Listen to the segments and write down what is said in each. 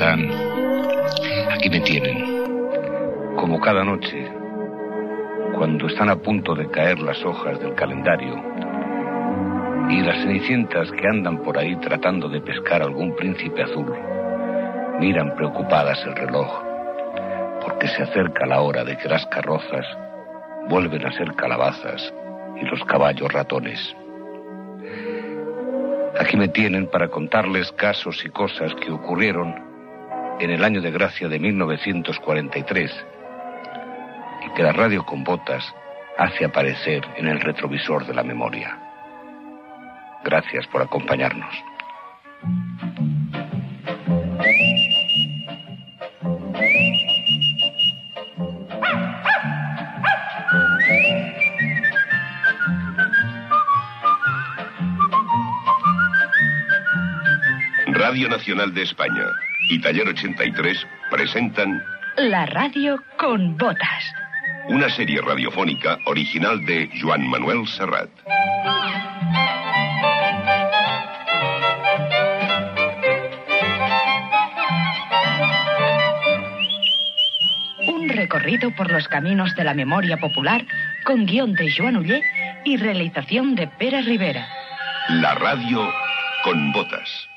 están? Aquí me tienen. Como cada noche, cuando están a punto de caer las hojas del calendario y las cenicientas que andan por ahí tratando de pescar algún príncipe azul miran preocupadas el reloj, porque se acerca la hora de que las carrozas vuelven a ser calabazas y los caballos ratones. Aquí me tienen para contarles casos y cosas que ocurrieron en el año de gracia de 1943 y que la radio con botas hace aparecer en el retrovisor de la memoria. Gracias por acompañarnos. Radio Nacional de España y Taller 83 presentan La radio con botas. Una serie radiofónica original de Joan Manuel Serrat. Un recorrido por los caminos de la memoria popular con guión de Joan Uller y realización de Pere Rivera. La radio con botas.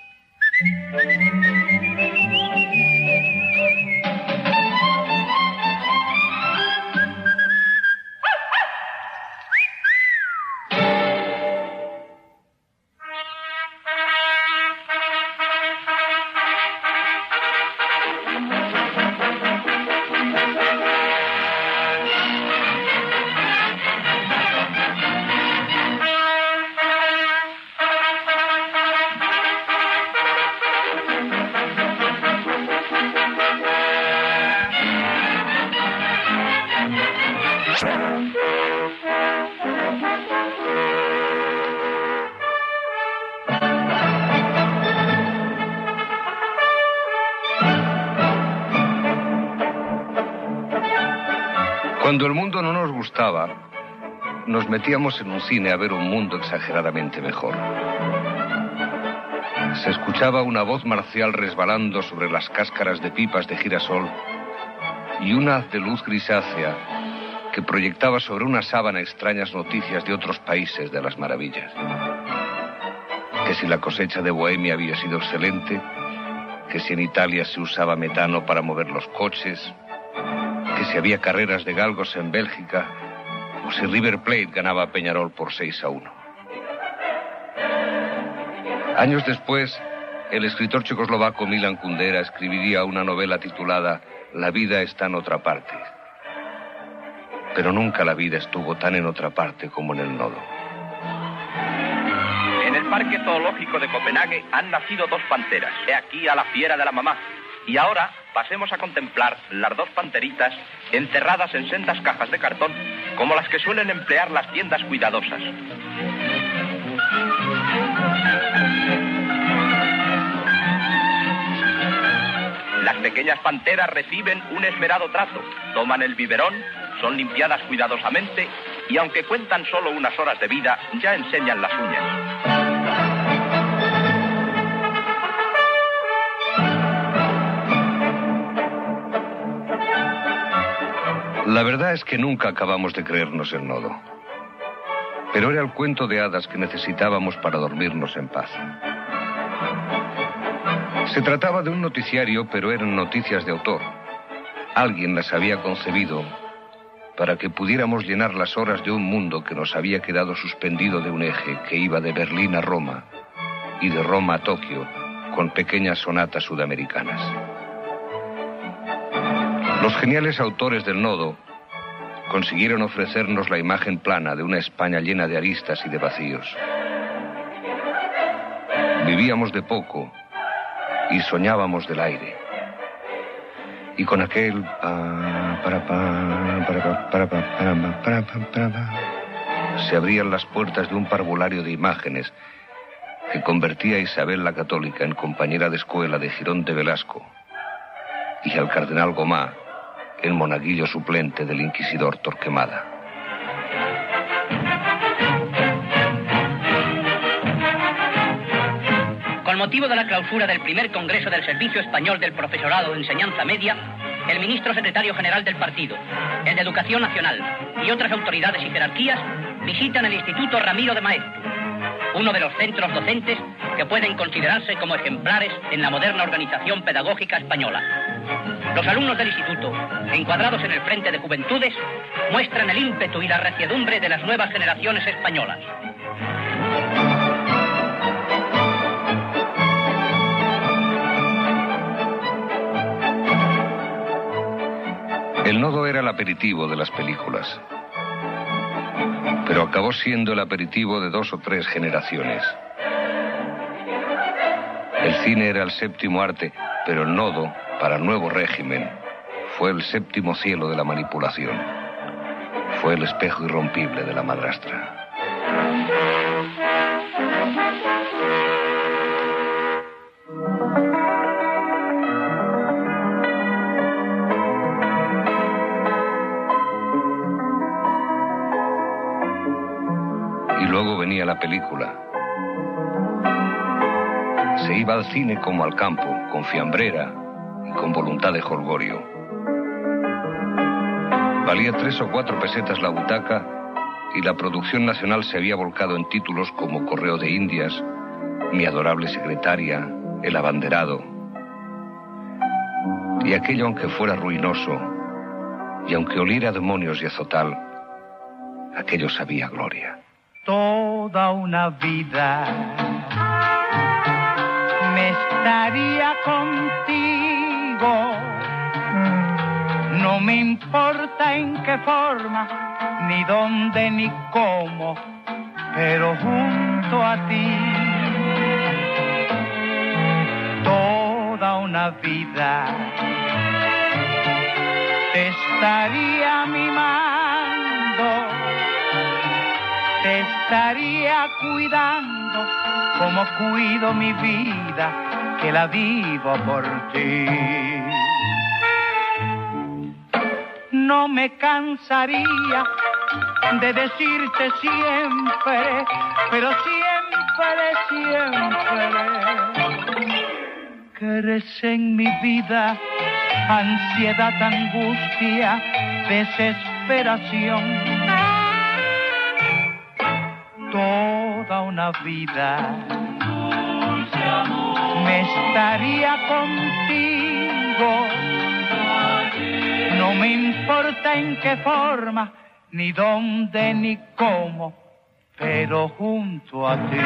Cuando el mundo no nos gustaba, nos metíamos en un cine a ver un mundo exageradamente mejor. Se escuchaba una voz marcial resbalando sobre las cáscaras de pipas de girasol y un haz de luz grisácea que proyectaba sobre una sábana extrañas noticias de otros países de las maravillas. Que si la cosecha de Bohemia había sido excelente, que si en Italia se usaba metano para mover los coches, que si había carreras de galgos en Bélgica, o si River Plate ganaba a Peñarol por 6-1. Años después, el escritor checoslovaco Milan Kundera escribiría una novela titulada La vida está en otra parte. Pero nunca la vida estuvo tan en otra parte como en el nodo. En el Parque Zoológico de Copenhague han nacido dos panteras. He aquí a la fiera de la mamá. Y ahora pasemos a contemplar las dos panteritas encerradas en sendas cajas de cartón, como las que suelen emplear las tiendas cuidadosas. Las pequeñas panteras reciben un esmerado trato, toman el biberón, son limpiadas cuidadosamente y aunque cuentan solo unas horas de vida, ya enseñan las uñas. La verdad es que nunca acabamos de creernos el nodo. Pero era el cuento de hadas que necesitábamos para dormirnos en paz. Se trataba de un noticiario, pero eran noticias de autor. Alguien las había concebido para que pudiéramos llenar las horas de un mundo que nos había quedado suspendido de un eje que iba de Berlín a Roma y de Roma a Tokio con pequeñas sonatas sudamericanas. Los geniales autores del nodo consiguieron ofrecernos la imagen plana de una España llena de aristas y de vacíos. Vivíamos de poco y soñábamos del aire. Y con aquel se abrían las puertas de un parvulario de imágenes que convertía a Isabel la Católica en compañera de escuela de Girón de Velasco y al cardenal Gomá en monaguillo suplente del inquisidor Torquemada. Con motivo de la clausura del primer Congreso del Servicio Español del Profesorado de Enseñanza Media, el ministro secretario general del partido, el de Educación Nacional y otras autoridades y jerarquías visitan el Instituto Ramiro de Maeztu, uno de los centros docentes que pueden considerarse como ejemplares en la moderna organización pedagógica española. Los alumnos del instituto, encuadrados en el Frente de Juventudes, muestran el ímpetu y la reciedumbre de las nuevas generaciones españolas. El nodo era el aperitivo de las películas, pero acabó siendo el aperitivo de 2 o 3 generaciones. El cine era el séptimo arte, pero el nodo, para el nuevo régimen, fue el séptimo cielo de la manipulación. Fue el espejo irrompible de la madrastra. Y luego venía la película. Se iba al cine como al campo, con fiambrera y con voluntad de jolgorio. Valía 3 o 4 pesetas la butaca y la producción nacional se había volcado en títulos como Correo de Indias, Mi adorable secretaria, El abanderado. Y aquello, aunque fuera ruinoso y aunque oliera a demonios y azotal, aquello sabía gloria. Toda una vida me estaría contigo, no me importa en qué forma, ni dónde ni cómo, pero junto a ti. Toda una vida te estaría mimando, te estaría cuidando como cuido mi vida, que la vivo por ti. No me cansaría de decirte siempre, pero siempre, que eres en mi vida ansiedad, angustia, desesperación. Toda una vida me estaría contigo, no me importa en qué forma, ni dónde ni cómo, pero junto a ti.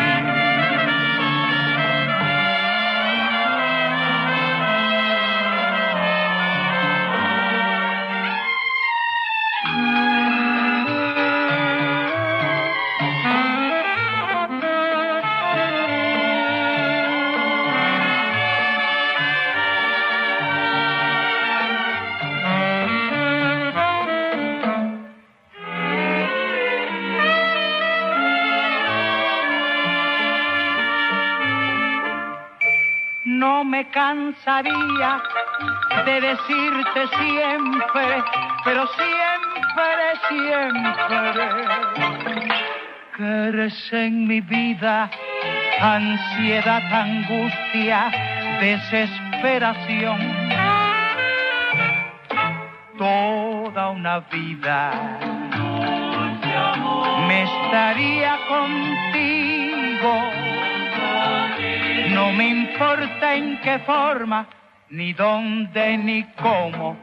No me cansaría de decirte siempre, pero siempre, que eres en mi vida ansiedad, angustia, desesperación. Toda una vida me estaría contigo, no me importa en qué forma, ni dónde ni cómo,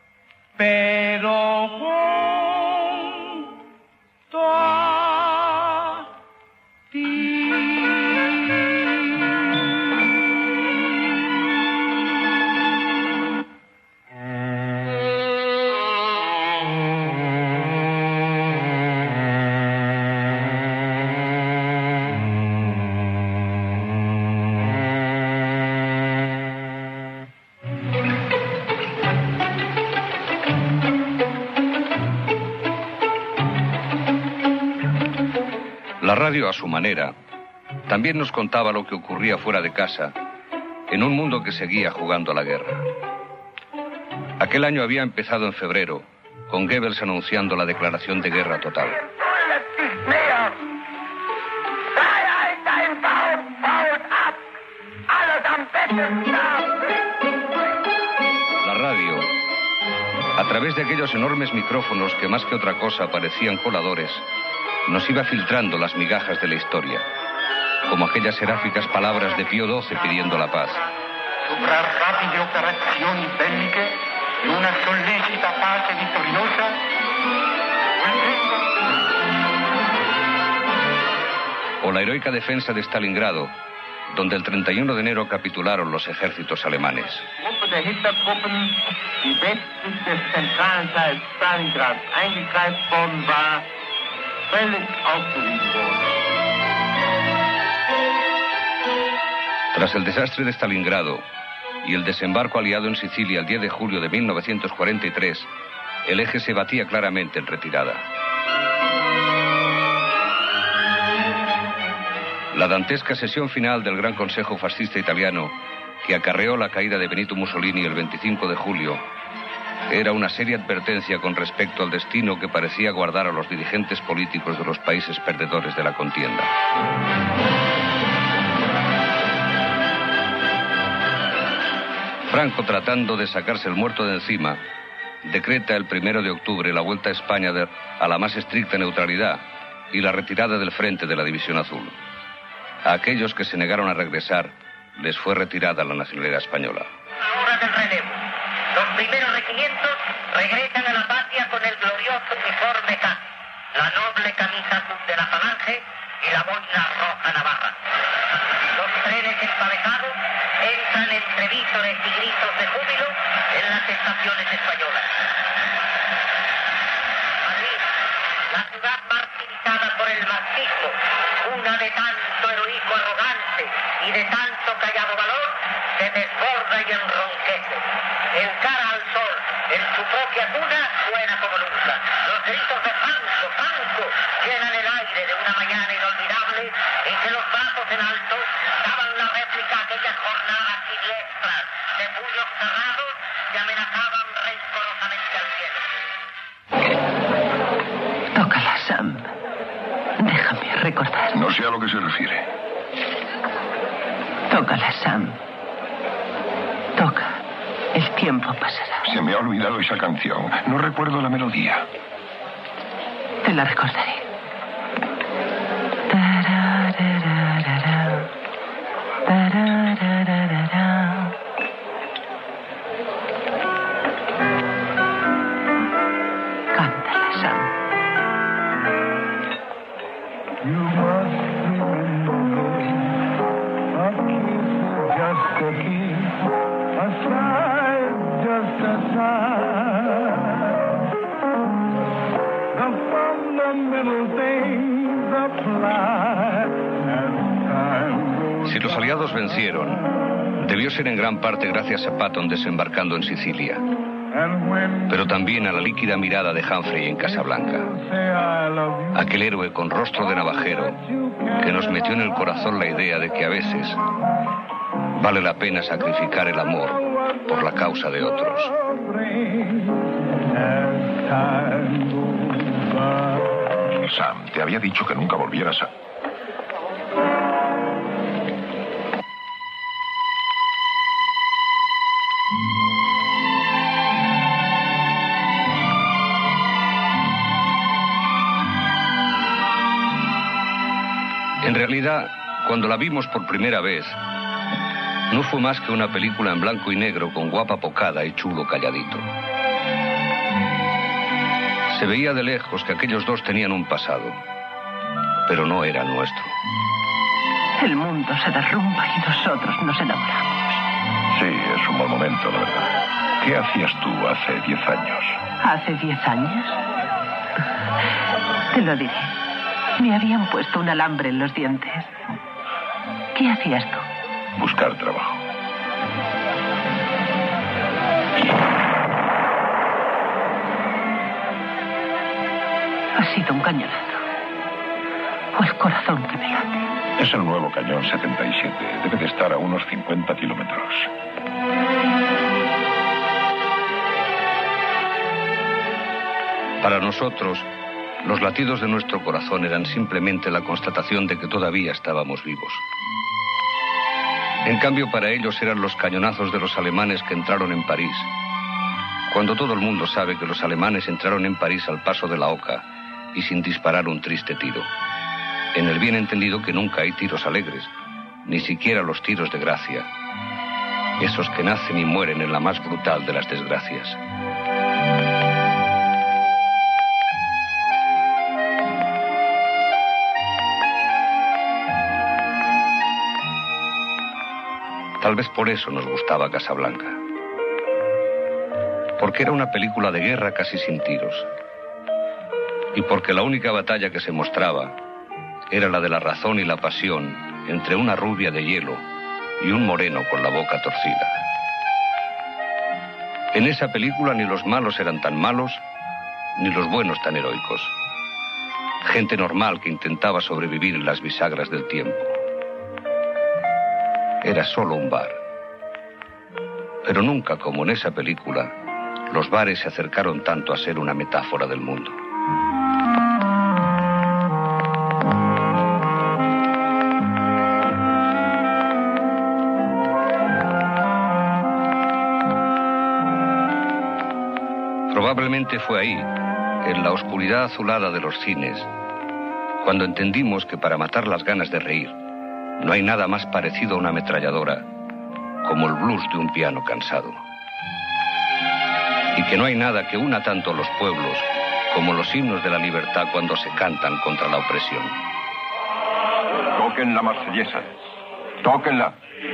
pero junto a ti. La radio, a su manera, también nos contaba lo que ocurría fuera de casa, en un mundo que seguía jugando a la guerra. Aquel año había empezado en febrero, con Goebbels anunciando la declaración de guerra total. La radio, a través de aquellos enormes micrófonos que más que otra cosa parecían coladores, nos iba filtrando las migajas de la historia, como aquellas seráficas palabras de Pío XII pidiendo la paz. Sopra rapide operazioni belliche e una sollecita pace vittoriosa. O la heroica defensa de Stalingrado, donde el 31 de enero capitularon los ejércitos alemanes. Gruppe der Hitlertruppen, die westlich des zentralen Teils Stalingrads eingekreist worden war, völlig aufgewiesen wurde. Tras el desastre de Stalingrado y el desembarco aliado en Sicilia el 10 de julio de 1943, el eje se batía claramente en retirada. La dantesca sesión final del Gran Consejo Fascista Italiano, que acarreó la caída de Benito Mussolini el 25 de julio, era una seria advertencia con respecto al destino que parecía guardar a los dirigentes políticos de los países perdedores de la contienda. Franco, tratando de sacarse el muerto de encima, decreta el 1 de octubre la vuelta a España a la más estricta neutralidad y la retirada del frente de la División Azul. A aquellos que se negaron a regresar, les fue retirada la nacionalidad española. Hora del relevo. Los primeros regimientos regresan a la patria con el glorioso uniforme K, la noble camisa azul de la Falange y la boina roja navarra. Los trenes emparejados entran entre vítores y gritos de júbilo en las estaciones españolas. Madrid, la ciudad martirizada por el marxismo, una de tanto heroísmo arrogante y de tanto callado valor, se desborda y enronquece. El cara al sol, en su propia cuna, suena como nunca. Los gritos de Franco, Franco, llenan el aire de una mañana inolvidable en que los brazos en alto daban la réplica a aquellas jornadas siniestras de puños cerrados que amenazaban rencorosamente al cielo. Tócala, Sam. Déjame recordar. No sé a lo que se refiere. Tócala, Sam. Toca. El tiempo pasará. Se me ha olvidado esa canción. No recuerdo la melodía. Te la recordaré. Cántala, Sam. Si los aliados vencieron, debió ser en gran parte gracias a Patton desembarcando en Sicilia, pero también a la líquida mirada de Humphrey en Casablanca. Aquel héroe con rostro de navajero que nos metió en el corazón la idea de que a veces vale la pena sacrificar el amor por la causa de otros. Sam, te había dicho que nunca volvieras a... En realidad, cuando la vimos por primera vez, no fue más que una película en blanco y negro con guapa pocada y chulo calladito. Se veía de lejos que aquellos dos tenían un pasado, pero no era nuestro. El mundo se derrumba y nosotros nos enamoramos. Sí, es un buen momento, la verdad. ¿Qué hacías tú hace 10 años? ¿Hace 10 años? Te lo diré. Me habían puesto un alambre en los dientes. ¿Qué hacías tú? Buscar trabajo. Ha sido un cañonazo. O el corazón que me late. Es el nuevo cañón 77. Debe de estar a unos 50 kilómetros. Para nosotros, los latidos de nuestro corazón eran simplemente la constatación de que todavía estábamos vivos. En cambio, para ellos eran los cañonazos de los alemanes que entraron en París. Cuando todo el mundo sabe que los alemanes entraron en París al paso de la oca y sin disparar un triste tiro. En el bien entendido que nunca hay tiros alegres, ni siquiera los tiros de gracia. Esos que nacen y mueren en la más brutal de las desgracias. Tal vez por eso nos gustaba Casablanca. Porque era una película de guerra casi sin tiros. Y porque la única batalla que se mostraba era la de la razón y la pasión entre una rubia de hielo y un moreno con la boca torcida. En esa película ni los malos eran tan malos, ni los buenos tan heroicos. Gente normal que intentaba sobrevivir en las bisagras del tiempo. Era solo un bar. Pero nunca, como en esa película, los bares se acercaron tanto a ser una metáfora del mundo. Probablemente fue ahí, en la oscuridad azulada de los cines, cuando entendimos que para matar las ganas de reír, no hay nada más parecido a una ametralladora como el blues de un piano cansado. Y que no hay nada que una tanto a los pueblos como los himnos de la libertad cuando se cantan contra la opresión. Toquen la marsellesa. Tóquenla.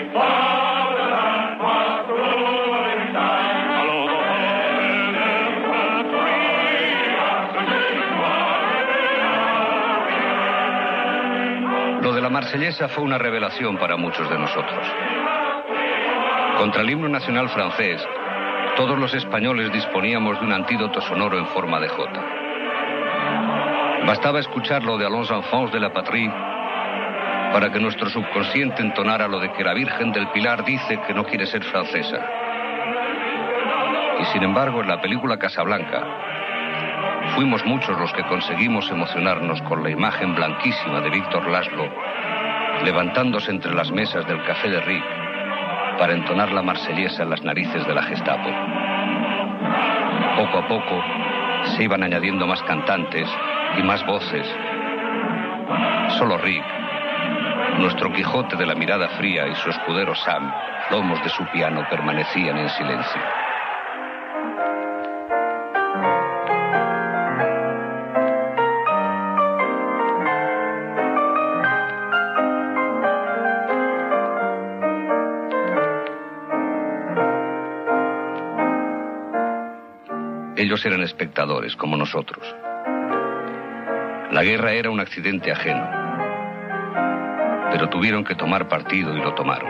Lo de la marsellesa fue una revelación para muchos de nosotros. Contra el himno nacional francés, todos los españoles disponíamos de un antídoto sonoro en forma de jota. Bastaba escuchar lo de Allons enfants de la patrie para que nuestro subconsciente entonara lo de que la Virgen del Pilar dice que no quiere ser francesa. Y sin embargo, en la película Casablanca, fuimos muchos los que conseguimos emocionarnos con la imagen blanquísima de Víctor Laszlo levantándose entre las mesas del Café de Ric para entonar la marsellesa en las narices de la Gestapo. Poco a poco se iban añadiendo más cantantes y más voces. Solo Ric, nuestro Quijote de la mirada fría, y su escudero Sam, lomos de su piano, permanecían en silencio. Ellos eran espectadores, como nosotros. La guerra era un accidente ajeno, pero tuvieron que tomar partido y lo tomaron.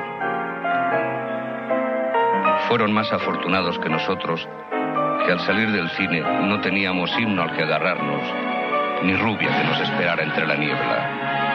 Fueron más afortunados que nosotros, que al salir del cine no teníamos himno al que agarrarnos, ni rubia que nos esperara entre la niebla.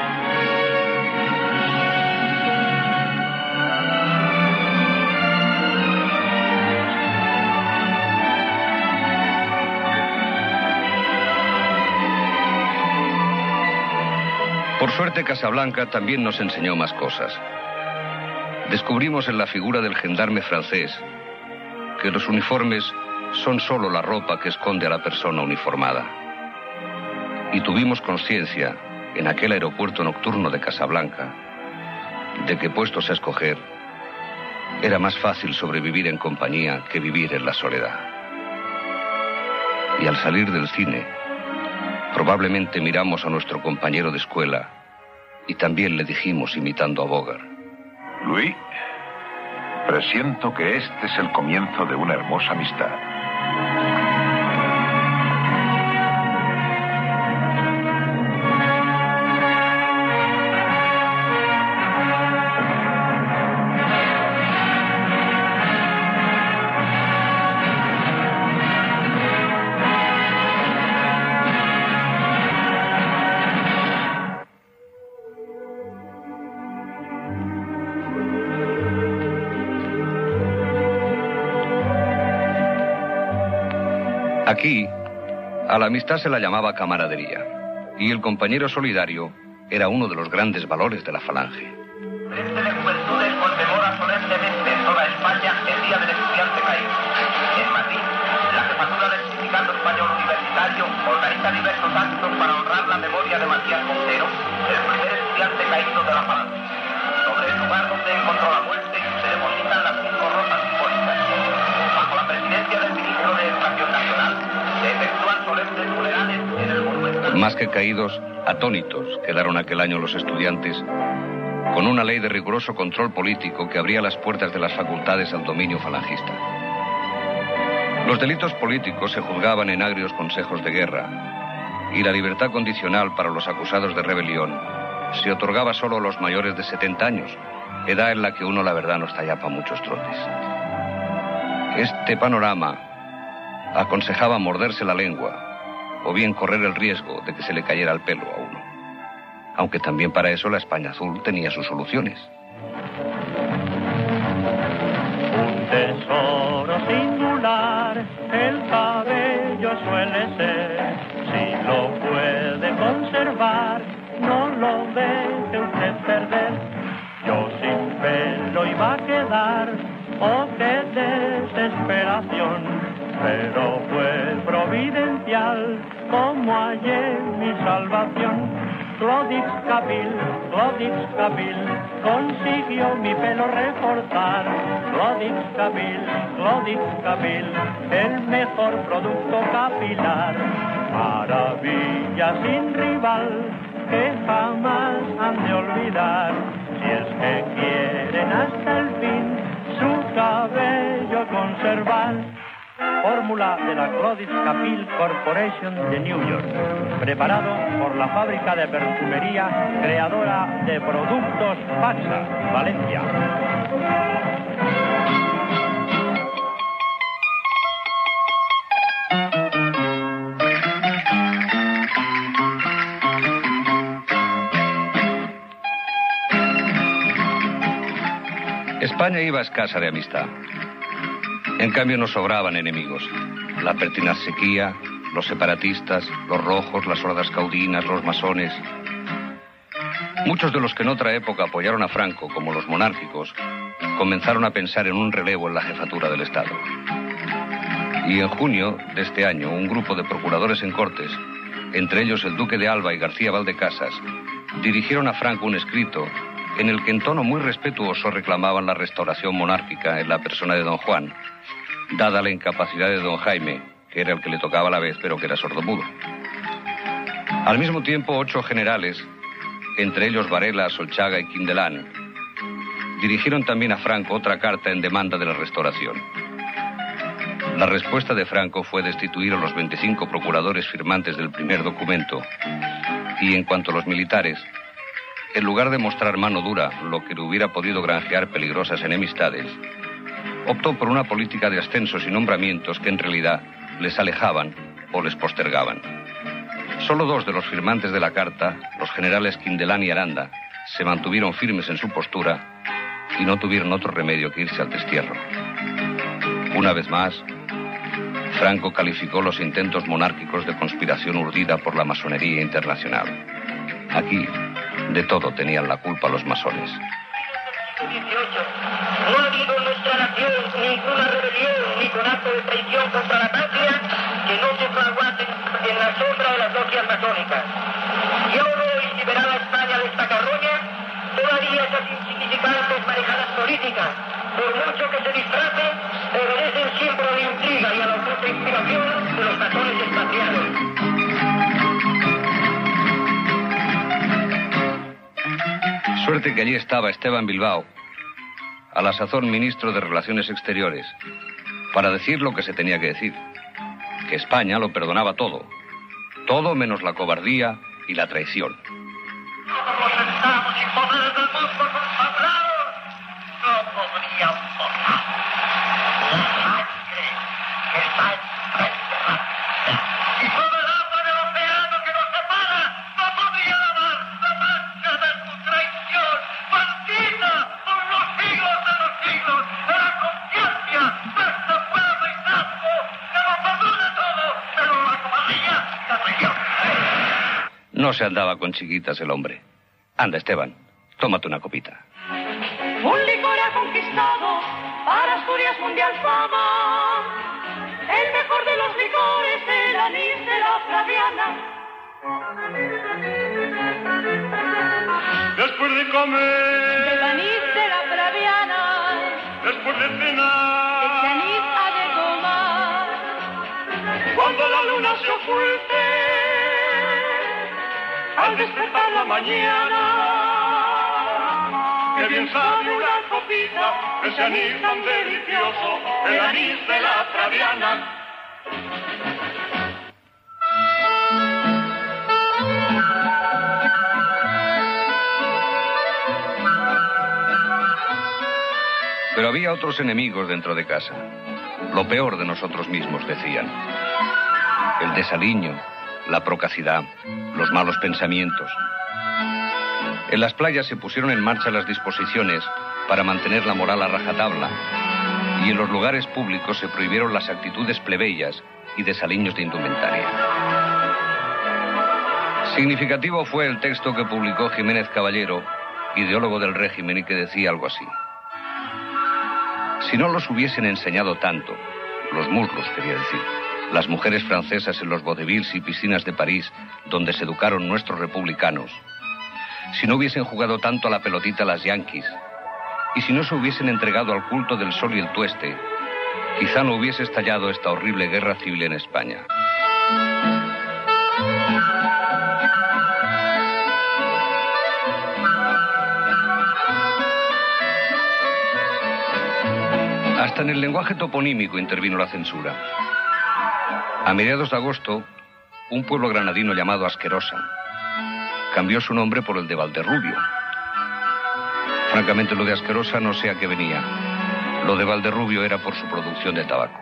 Por suerte, Casablanca también nos enseñó más cosas. Descubrimos en la figura del gendarme francés que los uniformes son solo la ropa que esconde a la persona uniformada. Y tuvimos conciencia, en aquel aeropuerto nocturno de Casablanca, de que, puestos a escoger, era más fácil sobrevivir en compañía que vivir en la soledad. Y al salir del cine, probablemente miramos a nuestro compañero de escuela y también le dijimos, imitando a Bogart: Luis, presiento que este es el comienzo de una hermosa amistad. Aquí, a la amistad se la llamaba camaradería, y el compañero solidario era uno de los grandes valores de la Falange. Este de Juventudes conmemora Más que caídos, atónitos quedaron aquel año los estudiantes con una ley de riguroso control político que abría las puertas de las facultades al dominio falangista. Los delitos políticos se juzgaban en agrios consejos de guerra y la libertad condicional para los acusados de rebelión se otorgaba solo a los mayores de 70 años, edad en la que uno la verdad no está ya para muchos trotes. Este panorama aconsejaba morderse la lengua o bien correr el riesgo de que se le cayera el pelo a uno. Aunque también para eso la España Azul tenía sus soluciones. Un tesoro singular, el cabello suele ser. Si lo puede conservar, no lo deje usted perder. Yo sin pelo iba a quedar, oh qué desesperación. Pero fue providencial como hallé mi salvación. Clodix Capil consiguió mi pelo reforzar. Clodix Capil, el mejor producto capilar. Maravilla sin rival que jamás han de olvidar. Si es que quieren hasta el fin su cabello conservar. Fórmula de la Clodix Capil Corporation de New York, preparado por la fábrica de perfumería creadora de productos Paxa, Valencia. España iba escasa de amistad. En cambio nos sobraban enemigos. La pertinaz sequía, los separatistas, los rojos, las hordas caudinas, los masones. Muchos de los que en otra época apoyaron a Franco, como los monárquicos, comenzaron a pensar en un relevo en la jefatura del Estado. Y en junio de este año, un grupo de procuradores en Cortes, entre ellos el duque de Alba y García Valdecasas, dirigieron a Franco un escrito en el que en tono muy respetuoso reclamaban la restauración monárquica en la persona de don Juan, dada la incapacidad de don Jaime, que era el que le tocaba a la vez, pero que era sordomudo. Al mismo tiempo, 8 generales, entre ellos Varela, Solchaga y Quindelán, dirigieron también a Franco otra carta en demanda de la restauración. La respuesta de Franco fue destituir a los 25 procuradores firmantes del primer documento y, en cuanto a los militares, en lugar de mostrar mano dura, lo que le hubiera podido granjear peligrosas enemistades, optó por una política de ascensos y nombramientos que en realidad les alejaban o les postergaban. Solo 2 de los firmantes de la carta, los generales Quindelán y Aranda, se mantuvieron firmes en su postura y no tuvieron otro remedio que irse al destierro. Una vez más, Franco calificó los intentos monárquicos de conspiración urdida por la masonería internacional. Aquí, de todo tenían la culpa los masones. No ha habido en nuestra nación ninguna rebelión ni conato de traición contra la patria que no se fraguase en la sombra de las logias masónicas. Y aún hoy, liberada España de esta carroña, todavía esas insignificantes manejadas políticas, por mucho que se disfracen, obedecen siempre a la intriga y a la oculta inspiración de los masones expatriados. Suerte que allí estaba Esteban Bilbao, a la sazón ministro de Relaciones Exteriores, para decir lo que se tenía que decir, que España lo perdonaba todo, todo menos la cobardía y la traición. No se andaba con chiquitas el hombre. Anda, Esteban, tómate una copita. Un licor ha conquistado para Asturias mundial fama. El mejor de los licores, el anís de la Flaviana. Después de comer, el anís de la Flaviana. después de cenar, ese anís ha de tomar. Cuando la luna se oculte, al despertar la mañana. Que bien sabe una copita, ese anís tan delicioso, el anís de la Traviana. Pero había otros enemigos dentro de casa. Lo peor de nosotros mismos, decían. El desaliño, la procacidad, los malos pensamientos. En las playas se pusieron en marcha las disposiciones para mantener la moral a rajatabla, y en los lugares públicos se prohibieron las actitudes plebeyas y desaliños de indumentaria. Significativo fue el texto que publicó Jiménez Caballero, ideólogo del régimen, y que decía algo así. Si no los hubiesen enseñado tanto, los muslos quería decir, las mujeres francesas en los vaudevilles y piscinas de París, donde se educaron nuestros republicanos, si no hubiesen jugado tanto a la pelotita las yanquis, y si no se hubiesen entregado al culto del sol y el tueste, quizá no hubiese estallado esta horrible guerra civil en España. Hasta en el lenguaje toponímico intervino la censura. A mediados de agosto, un pueblo granadino llamado Asquerosa cambió su nombre por el de Valderrubio. Francamente, lo de Asquerosa no sé a qué venía. Lo de Valderrubio era por su producción de tabaco.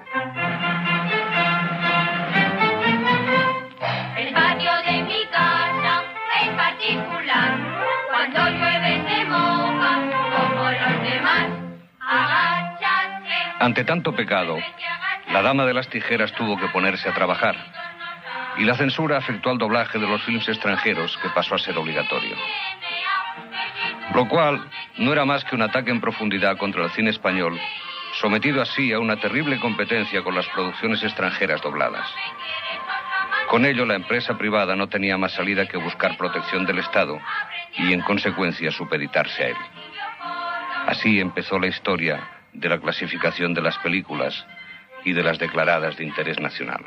El patio de mi casa es particular. Cuando llueve se moja como los demás. Ante tanto pecado, la dama de las tijeras tuvo que ponerse a trabajar, y la censura afectó al doblaje de los films extranjeros, que pasó a ser obligatorio. Lo cual no era más que un ataque en profundidad contra el cine español, sometido así a una terrible competencia con las producciones extranjeras dobladas. Con ello, la empresa privada no tenía más salida que buscar protección del Estado y, en consecuencia, supeditarse a él. Así empezó la historia de la clasificación de las películas y de las declaradas de interés nacional.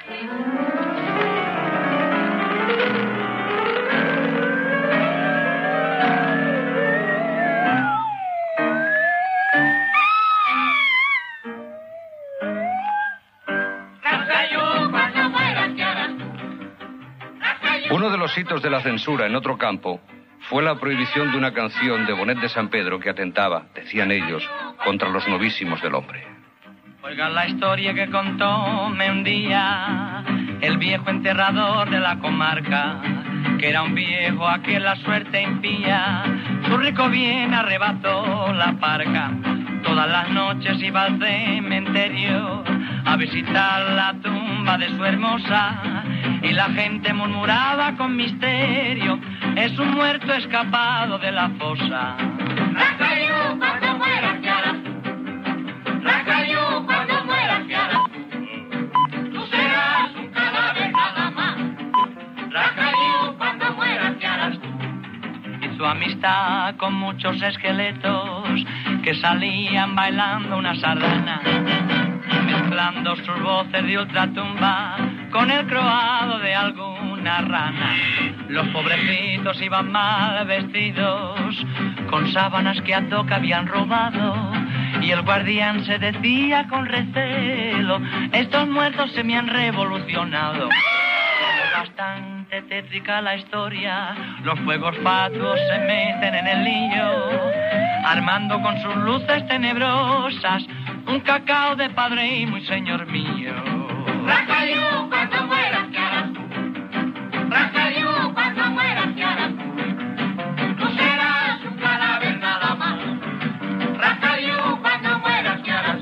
Uno de los hitos de la censura en otro campo fue la prohibición de una canción de Bonet de San Pedro que atentaba, decían ellos, contra los novísimos del hombre. Oigan la historia que contóme un día el viejo enterrador de la comarca, que era un viejo a quien la suerte impía, su rico bien arrebató la parca. Todas las noches iba al cementerio a visitar la tumba de su hermosa, y la gente murmuraba con misterio: es un muerto escapado de la fosa. Racayú, cuando mueras te harás. Racayú, cuando mueras te harás. Tú serás un cadáver nada más. Racayú, cuando mueras te harás. Hizo amistad con muchos esqueletos que salían bailando una sardana, mezclando sus voces de ultratumba con el croado de alguna rana. Los pobrecitos iban mal vestidos, con sábanas que a toca habían robado, y el guardián se decía con recelo: estos muertos se me han revolucionado. Bastante tétrica la historia, los fuegos fatuos se meten en el lío, armando con sus luces tenebrosas un cacao de padre y muy señor mío. Racayú, cuando mueras te harás. Racayú, cuando mueras te harás. Tú serás un cadáver nada más. Racayú, cuando mueras te harás.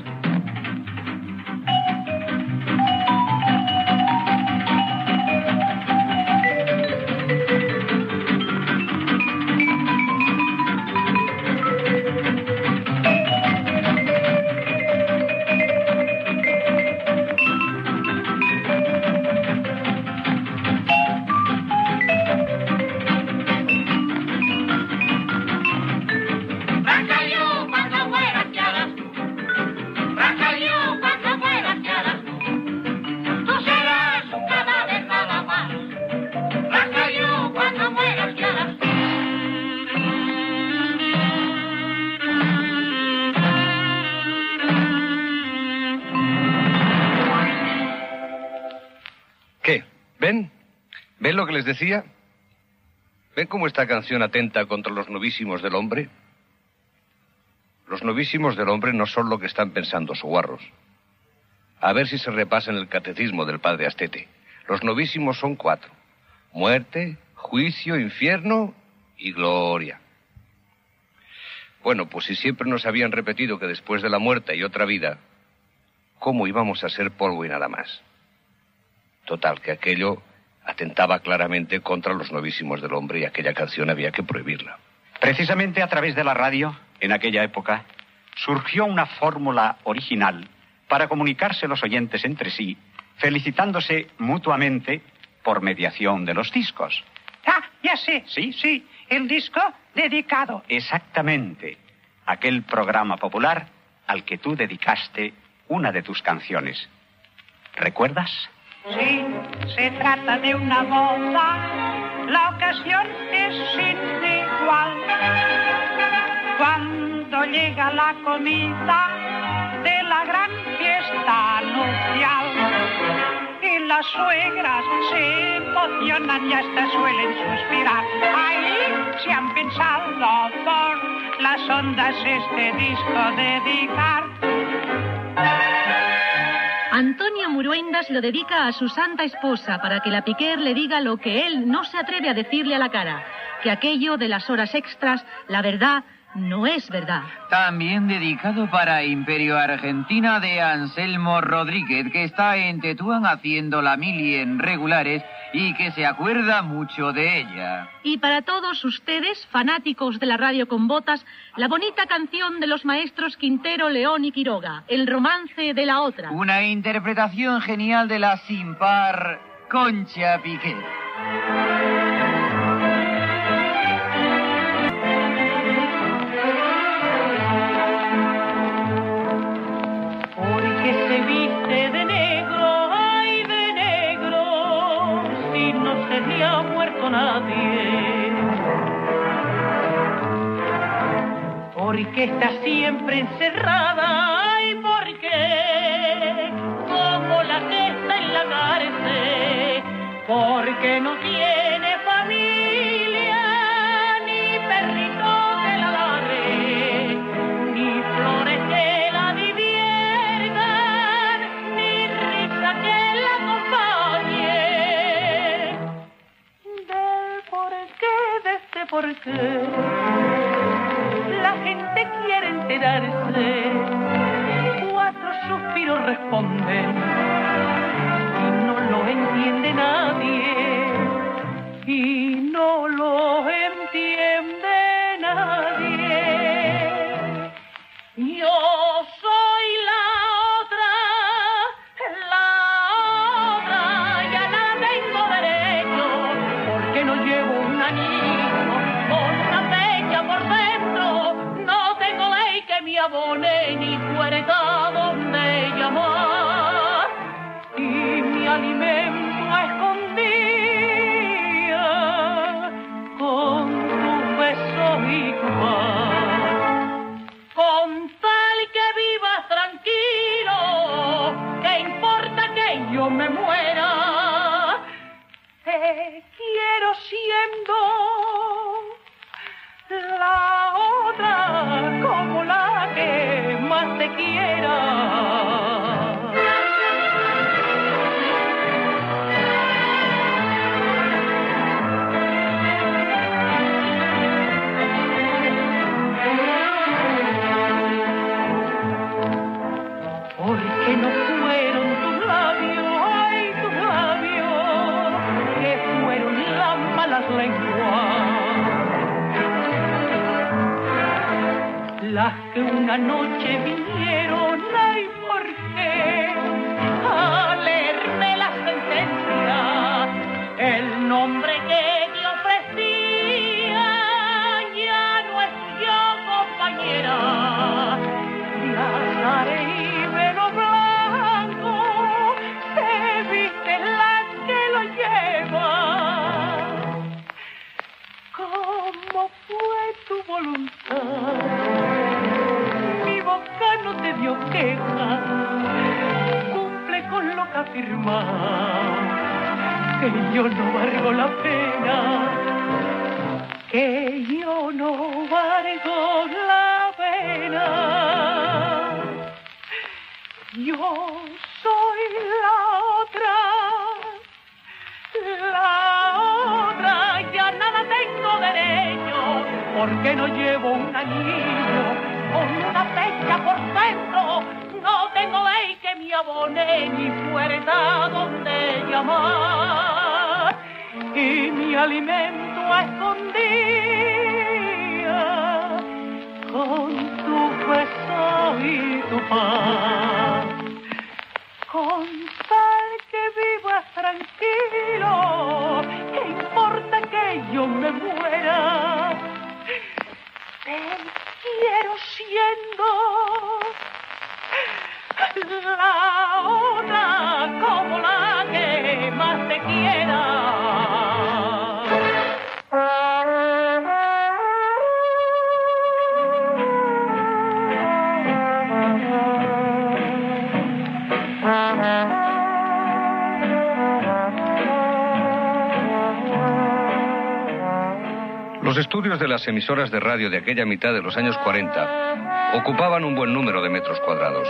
¿Ven? ¿Ven lo que les decía? ¿Ven cómo esta canción atenta contra los novísimos del hombre? Los novísimos del hombre no son lo que están pensando sus guarros. A ver si se repasan el catecismo del padre Astete. Los novísimos son 4. Muerte, juicio, infierno y gloria. Bueno, pues si siempre nos habían repetido que después de la muerte hay otra vida, ¿cómo íbamos a ser polvo y nada más? Total, que aquello atentaba claramente contra los novísimos del hombre y aquella canción había que prohibirla. Precisamente a través de la radio, en aquella época, surgió una fórmula original para comunicarse los oyentes entre sí, felicitándose mutuamente por mediación de los discos. Ah, ya sé. Sí. El disco dedicado. Exactamente. Aquel programa popular al que tú dedicaste una de tus canciones. ¿Recuerdas? Sí, se trata de una boda. La ocasión es sin igual. Cuando llega la comida de la gran fiesta nupcial. Y las suegras se emocionan y hasta suelen suspirar. Ahí se han pensado por las ondas este disco dedicar. Antonio Muruenda se lo dedica a su santa esposa para que la Piquer le diga lo que él no se atreve a decirle a la cara, que aquello de las horas extras, la verdad, no es verdad. También dedicado para Imperio Argentina de Anselmo Rodríguez, que está en Tetuán haciendo la mili en regulares y que se acuerda mucho de ella. Y para todos ustedes, fanáticos de la radio con botas, la bonita canción de los maestros Quintero, León y Quiroga, El romance de la otra. Una interpretación genial de la sin par Concha Piquer. Se viste de negro, ay de negro, si no se le ha muerto nadie. Porque está siempre encerrada, ay porque, como la que está en la cárcel, porque no tiene familia, ni perrito que la ladre, ni flores que la diviertan. Que la acompañe del porqué de este porqué la gente quiere enterarse. 4 suspiros responden y no lo entiende nadie, y no lo entiende nadie. Yo soy la abone ni puerta donde llamar, y mi alimento escondía con tu beso igual. Con tal que vivas tranquilo, ¿qué importa que yo me muera? Te quiero siendo la otra, como la que más te quiera. Porque no fueron tus labios, ay tus labios, que fueron las malas lenguas. Las que una noche vinieron, ay, ¿por qué? A leerme la sentencia, el nombre que te ofrecía ya no es yo, compañera. Lazare y velo blanco, se viste la que lo lleva. ¿Cómo fue tu voluntad? No te dio queja, cumple con lo que afirma. que yo no valgo la pena, que yo no valgo la pena. Yo soy la otra, ya nada tengo derecho, porque no llevo un anillo con una fecha por dentro, no tengo ley que me abone ni puerta donde llamar, y mi alimento a escondidas con tu beso y tu paz, con tal que vivas tranquilo, ¿qué importa que yo me muera? Te quiero siendo la otra, como la que más te quiera. Los estudios de las emisoras de radio de aquella mitad de los años 40 ocupaban un buen número de metros cuadrados.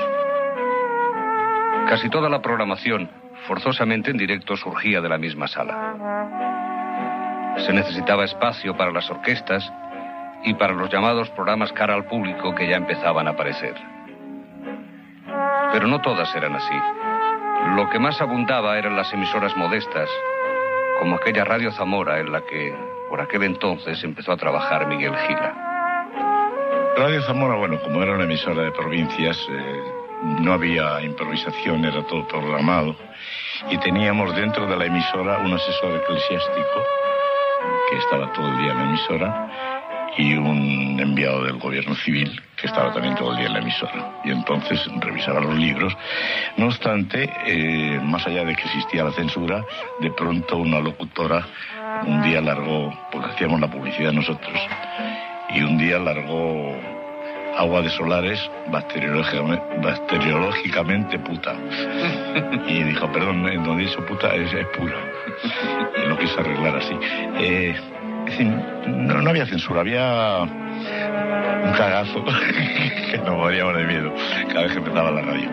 Casi toda la programación, forzosamente en directo, surgía de la misma sala. Se necesitaba espacio para las orquestas y para los llamados programas cara al público que ya empezaban a aparecer. Pero no todas eran así. Lo que más abundaba eran las emisoras modestas, como aquella Radio Zamora en la que, por aquel entonces, empezó a trabajar Miguel Gila. Radio Zamora, bueno, como era una emisora de provincias, no había improvisación, era todo programado. Y teníamos dentro de la emisora un asesor eclesiástico, que estaba todo el día en la emisora, y un enviado del gobierno civil, que estaba también todo el día en la emisora. Y entonces revisaba los libros. No obstante, más allá de que existía la censura, de pronto una locutora un día largó, porque hacíamos la publicidad nosotros, y un día largó agua de solares bacteriológicamente puta. Y dijo, perdón, donde hizo puta es pura. Y lo quiso arreglar así. Es decir, no había censura, había un cagazo que nos moríamos de miedo cada vez que empezaba la radio.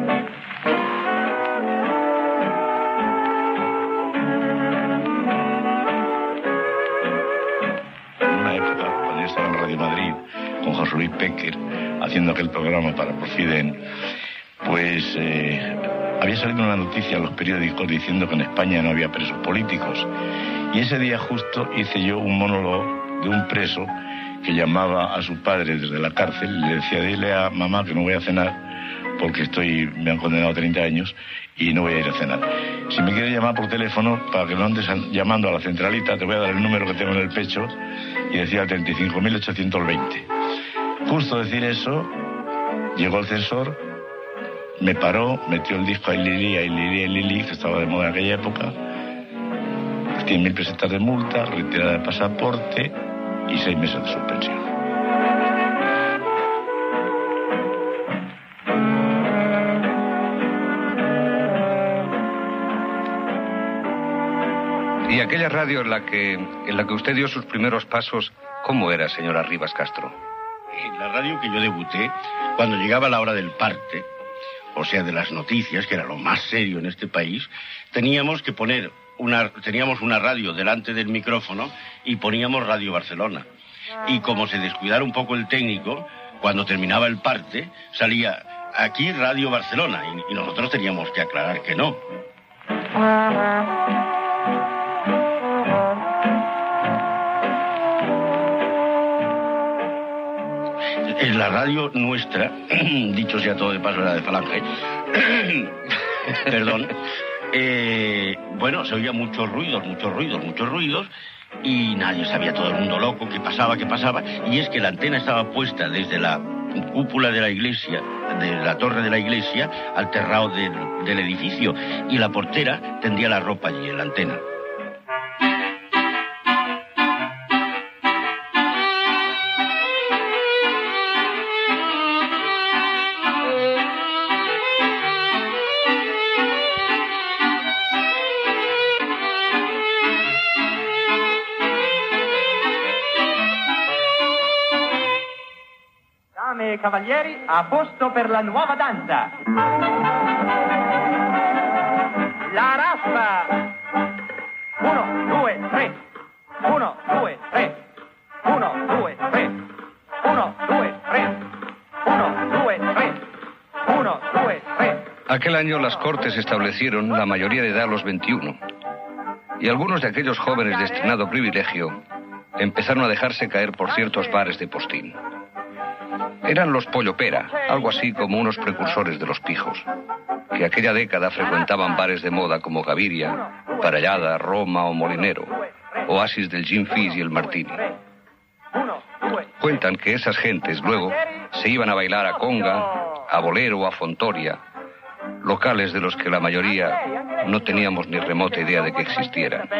En una época, cuando yo estaba en Radio Madrid con José Luis Péquer haciendo aquel programa para Profiden, pues había salido una noticia en los periódicos diciendo que en España no había presos políticos. Y ese día justo hice yo un monólogo de un preso que llamaba a su padre desde la cárcel y le decía, dile a mamá que no voy a cenar porque me han condenado a 30 años y no voy a ir a cenar. Si me quieres llamar por teléfono, para que no andes llamando a la centralita, te voy a dar el número que tengo en el pecho, y decía 35.820. Justo decir eso, llegó el censor, me paró, metió el disco Ay Lili, que estaba de moda en aquella época, 100.000 pesetas de multa, retirada de pasaporte y 6 meses de suspensión. Y aquella radio en la que usted dio sus primeros pasos, ¿cómo era, señora Rivas Castro? En la radio que yo debuté, cuando llegaba la hora del parte, o sea, de las noticias, que era lo más serio en este país, teníamos que poner teníamos una radio delante del micrófono y poníamos Radio Barcelona. Y como se descuidara un poco el técnico, cuando terminaba el parte, salía aquí Radio Barcelona, y nosotros teníamos que aclarar que no. Es la radio nuestra, dicho sea todo de paso, era de Falange, perdón, bueno, se oía muchos ruidos, y nadie sabía, todo el mundo loco, qué pasaba, y es que la antena estaba puesta desde la cúpula de la iglesia, de la torre de la iglesia, al terrado del edificio, y la portera tendía la ropa allí en la antena. Dame e cavalieri, a posto per la nuova danza. La raspa. 1, 2, 3. 1, 2, 3. 1, 2, 3. 1, 2, 3. 1, 2, 3. 1, 2, 3. Aquel año las Cortes establecieron la mayoría de edad a los 21. Y algunos de aquellos jóvenes de destinado privilegio empezaron a dejarse caer por ciertos bares de postín. Eran los Pollo Pera, algo así como unos precursores de los pijos, que aquella década frecuentaban bares de moda como Gaviria, Parellada, Roma o Molinero, oasis del gin fizz y el martini. Cuentan que esas gentes luego se iban a bailar a conga, a bolero o a fontoria, locales de los que la mayoría no teníamos ni remota idea de que existieran.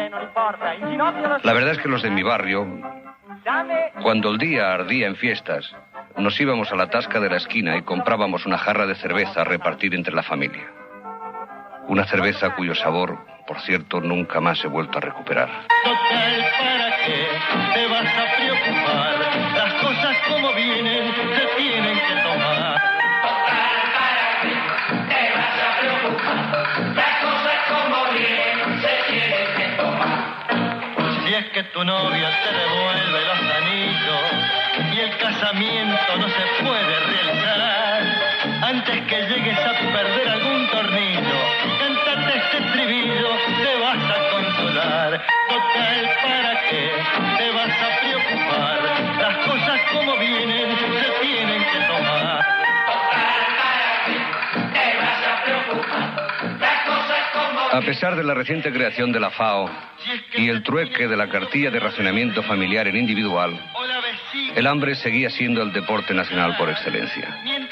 La verdad es que los de mi barrio, cuando el día ardía en fiestas, nos íbamos a la tasca de la esquina y comprábamos una jarra de cerveza a repartir entre la familia. Una cerveza cuyo sabor, por cierto, nunca más he vuelto a recuperar. Total, ¿para qué te vas a preocupar? Las cosas como vienen se tienen que tomar. Total, ¿para qué te vas a preocupar? Las cosas como vienen se tienen que tomar. Si es que tu novia te devuelve los anillos y el casamiento no se puede realizar, antes que llegues a perder algún tornillo, cántate este estribillo, te vas a consolar. Total, ¿para qué te vas a preocupar? Las cosas como vienen se tienen que tomar. Total, ¿para qué te vas a preocupar? Las cosas como A pesar de la reciente creación de la FAO y el trueque de la cartilla de racionamiento familiar en individual, el hambre seguía siendo el deporte nacional por excelencia.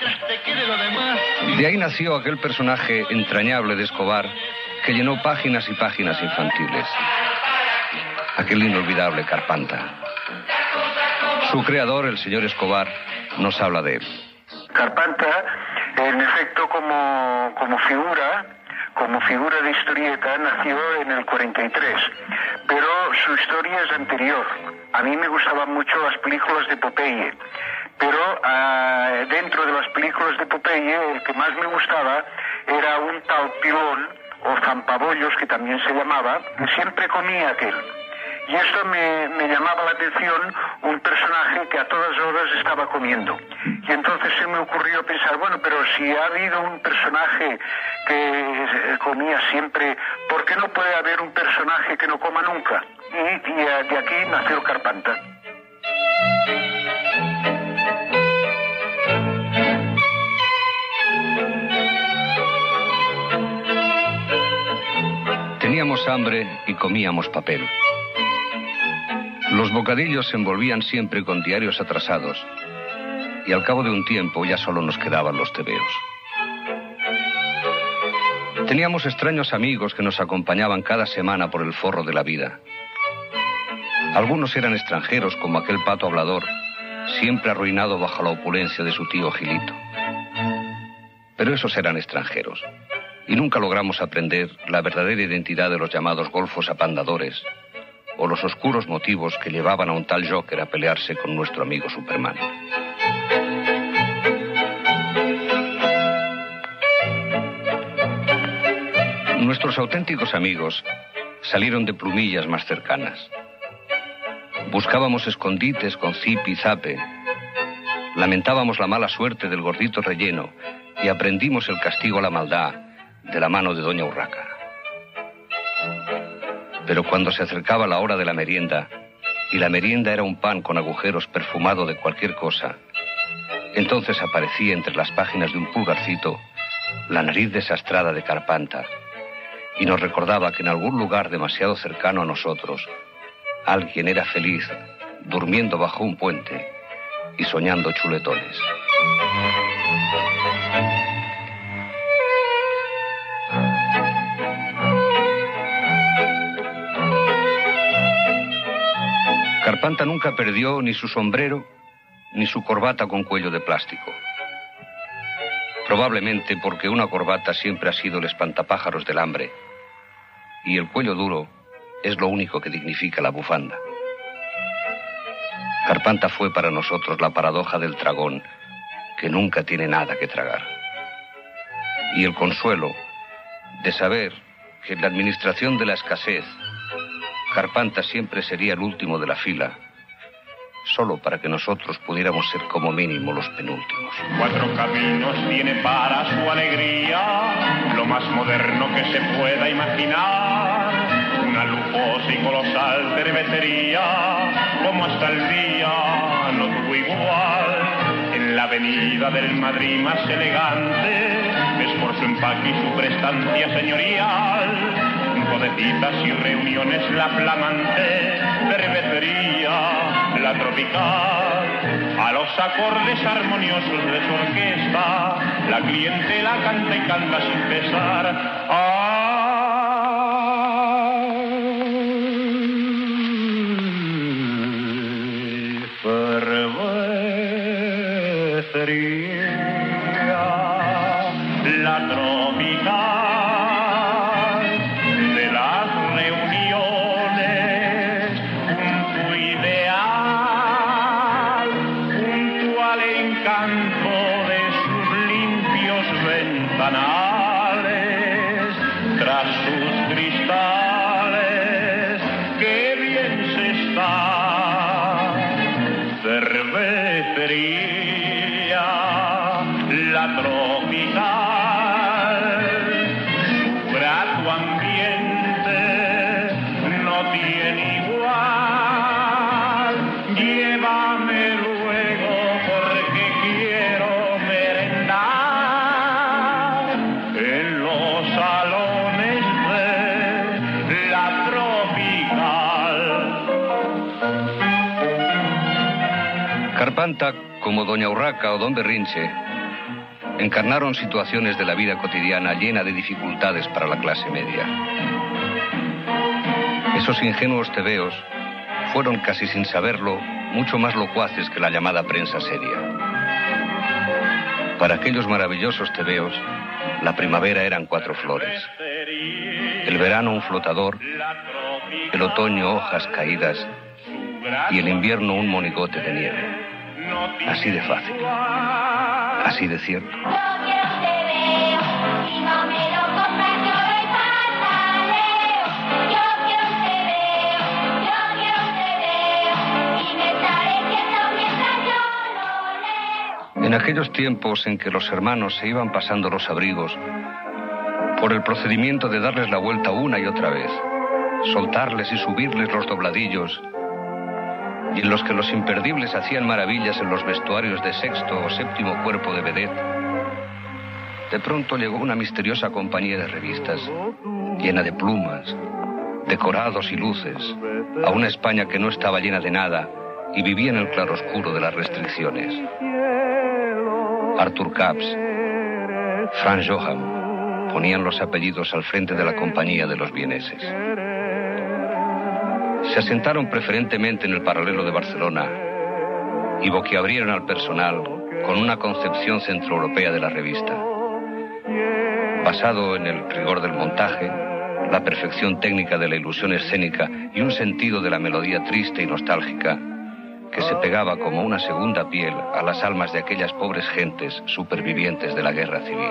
De ahí nació aquel personaje entrañable de Escobar que llenó páginas y páginas infantiles. Aquel inolvidable Carpanta. Su creador, el señor Escobar, nos habla de él. Carpanta, en efecto, como figura de historieta, nació en el 43, pero su historia es anterior. A mí me gustaban mucho las películas de Popeye, pero dentro de las películas de Popeye, el que más me gustaba era un tal Pilón, o Zampabollos, que también se llamaba, que siempre comía aquel. Y esto me llamaba la atención, un personaje que a todas horas estaba comiendo. Y entonces se me ocurrió pensar, bueno, pero si ha habido un personaje que comía siempre, ¿por qué no puede haber un personaje que no coma nunca? Y de aquí nació Carpanta. Teníamos hambre y comíamos papel. Los bocadillos se envolvían siempre con diarios atrasados y al cabo de un tiempo ya solo nos quedaban los tebeos. Teníamos extraños amigos que nos acompañaban cada semana por el forro de la vida. Algunos eran extranjeros como aquel pato hablador, siempre arruinado bajo la opulencia de su tío Gilito. Pero esos eran extranjeros y nunca logramos aprender la verdadera identidad de los llamados golfos apandadores o los oscuros motivos que llevaban a un tal Joker a pelearse con nuestro amigo Superman. Nuestros auténticos amigos salieron de plumillas más cercanas. Buscábamos escondites con zip y zape. Lamentábamos la mala suerte del gordito relleno y aprendimos el castigo a la maldad de la mano de Doña Urraca. Pero cuando se acercaba la hora de la merienda, y la merienda era un pan con agujeros perfumado de cualquier cosa, entonces aparecía entre las páginas de un pulgarcito la nariz desastrada de Carpanta, y nos recordaba que en algún lugar demasiado cercano a nosotros, alguien era feliz durmiendo bajo un puente y soñando chuletones. Carpanta nunca perdió ni su sombrero ni su corbata con cuello de plástico. Probablemente porque una corbata siempre ha sido el espantapájaros del hambre y el cuello duro es lo único que dignifica la bufanda. Carpanta fue para nosotros la paradoja del dragón que nunca tiene nada que tragar. Y el consuelo de saber que en la administración de la escasez, Carpanta siempre sería el último de la fila, solo para que nosotros pudiéramos ser como mínimo los penúltimos. 4 caminos tiene para su alegría, lo más moderno que se pueda imaginar. Una lujosa y colosal cervecería, como hasta el día no tuvo igual. En la avenida del Madrid más elegante, es por su empaque y su prestancia señorial. De citas y reuniones la flamante cervecería, la tropical. A los acordes armoniosos de su orquesta, la clientela canta y canta sin cesar. Cervecería, la tropical. Tras sus cristales, qué bien se está. Cervecería, la tropical, su grato ambiente no tiene igual. Llévame luego porque quiero merendar en los salones de la tropical. Carpanta, como Doña Urraca o Don Berrinche, encarnaron situaciones de la vida cotidiana llena de dificultades para la clase media. Esos ingenuos tebeos fueron, casi sin saberlo, mucho más locuaces que la llamada prensa seria. Para aquellos maravillosos tebeos, la primavera eran 4 flores, el verano un flotador, el otoño hojas caídas y el invierno un monigote de nieve. Así de fácil, así de cierto. En aquellos tiempos en que los hermanos se iban pasando los abrigos por el procedimiento de darles la vuelta una y otra vez, soltarles y subirles los dobladillos, y en los que los imperdibles hacían maravillas en los vestuarios de 6º o 7º cuerpo de vedette, de pronto llegó una misteriosa compañía de revistas llena de plumas, decorados y luces, a una España que no estaba llena de nada y vivía en el claroscuro de las restricciones. Arthur Capps, Franz Johann ponían los apellidos al frente de la compañía de los vieneses. Se asentaron preferentemente en el paralelo de Barcelona y boquiabrieron al personal con una concepción centroeuropea de la revista, basado en el rigor del montaje, la perfección técnica de la ilusión escénica y un sentido de la melodía triste y nostálgica que se pegaba como una segunda piel a las almas de aquellas pobres gentes supervivientes de la guerra civil.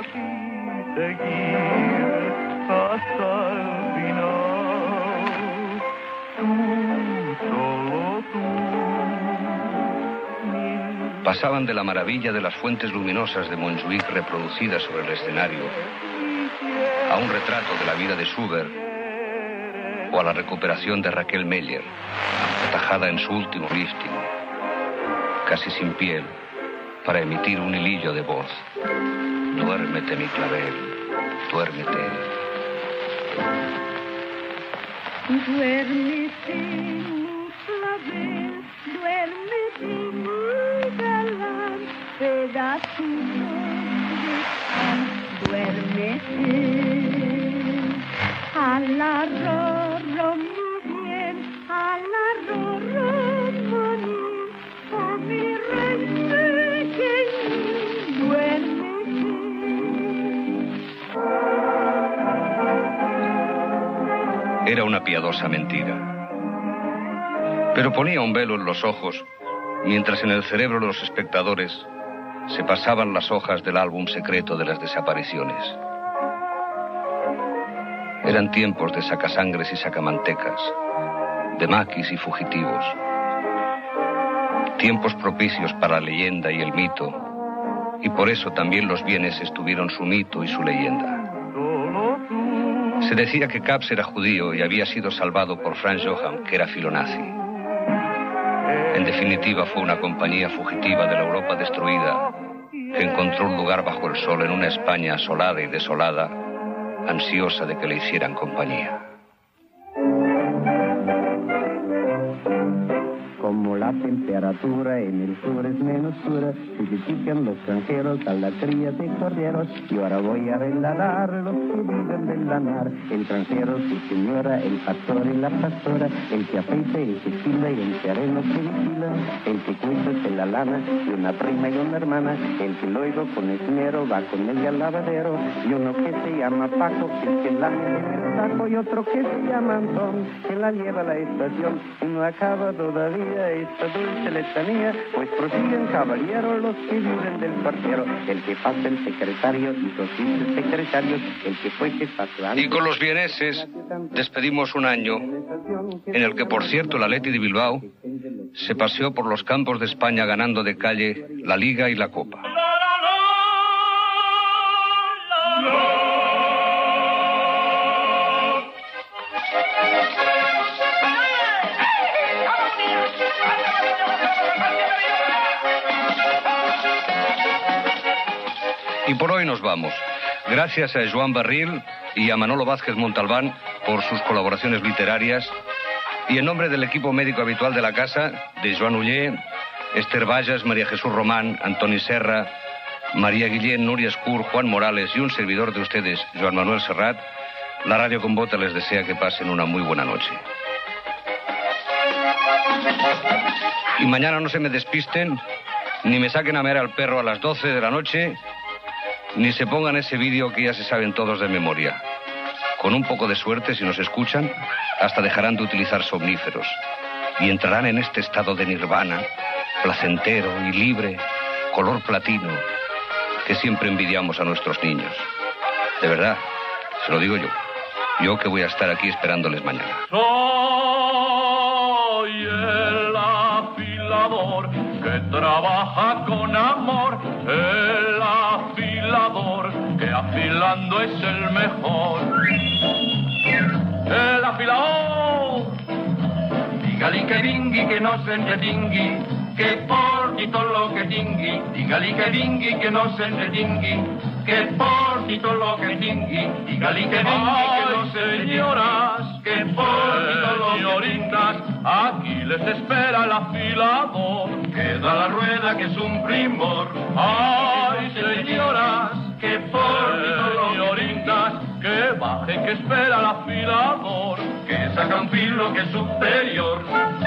Pasaban de la maravilla de las fuentes luminosas de Montjuïc reproducidas sobre el escenario a un retrato de la vida de Schubert o a la recuperación de Raquel Meyer, atajada en su último lifting, casi sin piel, para emitir un hilillo de voz. Duérmete, mi clavel, duérmete. Duérmete, mi clavel, duérmete, mi galán, pedazo de pan, duérmete. A la ro, muy bien, a la ro, muy bien, a mi rey pequeñín, duérmete. Era una piadosa mentira. Pero ponía un velo en los ojos, mientras en el cerebro de los espectadores se pasaban las hojas del álbum secreto de las desapariciones. Eran tiempos de sacasangres y sacamantecas, de maquis y fugitivos. Tiempos propicios para la leyenda y el mito, y por eso también los bienes estuvieron su mito y su leyenda. Se decía que Kaps era judío y había sido salvado por Franz Johann, que era filonazi. En definitiva, fue una compañía fugitiva de la Europa destruida que encontró un lugar bajo el sol en una España asolada y desolada, ansiosa de que le hicieran compañía. Como la temperatura en el sur es menos dura, se dedican los granjeros a la cría de corderos. Y ahora voy a relatar los que viven del lanar. El granjero, su señora, el pastor y la pastora, el que afeita y se fila y el que arena se vigila, el que cuida de la lana y una prima y una hermana, el que luego con esmero va con ella al lavadero, y uno que se llama Paco, que es que la mete en el saco, y otro que se llama Antón, que la lleva a la estación, y no acaba todavía esta dulce letanía, pues prosiguen caballeros los que viven del parquero, el que pasa el secretario y los vicesecretarios, el que fue que pasó. Y con los vieneses despedimos un año en el que, por cierto, el Athletic de Bilbao se paseó por los campos de España ganando de calle la Liga y la Copa. Y por hoy nos vamos. Gracias a Joan Barril y a Manolo Vázquez Montalbán por sus colaboraciones literarias. Y en nombre del equipo médico habitual de la casa, de Joan Uller, Esther Vallas, María Jesús Román, Antoni Serra, María Guillén, Núria Escur, Juan Morales y un servidor de ustedes, Joan Manuel Serrat, la Radio con Bota les desea que pasen una muy buena noche. Y mañana no se me despisten, ni me saquen a mear al perro a las 12 de la noche, ni se pongan ese vídeo que ya se saben todos de memoria. Con un poco de suerte, si nos escuchan, hasta dejarán de utilizar somníferos y entrarán en este estado de nirvana, placentero y libre, color platino, que siempre envidiamos a nuestros niños. De verdad, se lo digo yo. Yo que voy a estar aquí esperándoles mañana. Soy el afilador que trabaja con amor, el afilador que afilando es el mejor. El afilador, dígale que dingui, que no se entretingui, que por ti todo lo que tingui, dígale que dingui, que no se entretingui, que por ti todo lo que tingui, dígale que dingui, que no se señoras, que por ti todo lo que tingas, aquí les espera el afilador, que da la rueda que es un primor. Ay, señoras, que por ti todo lo que tingas, que baje, que espera el afilador, que saca un filo que es superior.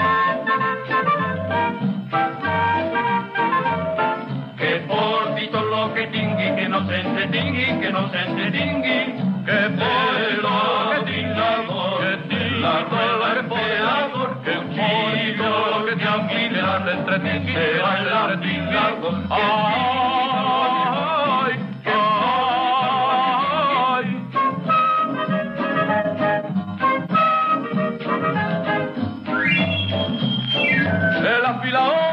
Que por ti todo lo que tingui, que no se entretingui, que no se entretingui, que por lo que afilador, que la rueda que pegador, que por ti todo lo que te afila, te entretingui, se baila el afilador. El afilador.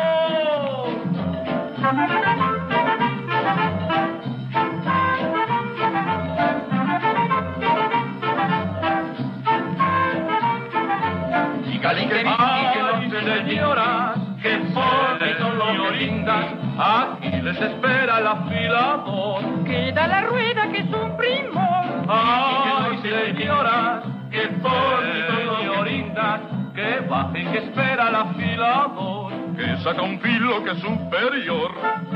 Dígale que no se señoras, que por todo lo que lindas, aquí les espera el afilador, que da la rueda que es un primor. Ay, señoras, que por todo lo que lindas, que bajen, que espera el afilador, que saca un filo que es superior.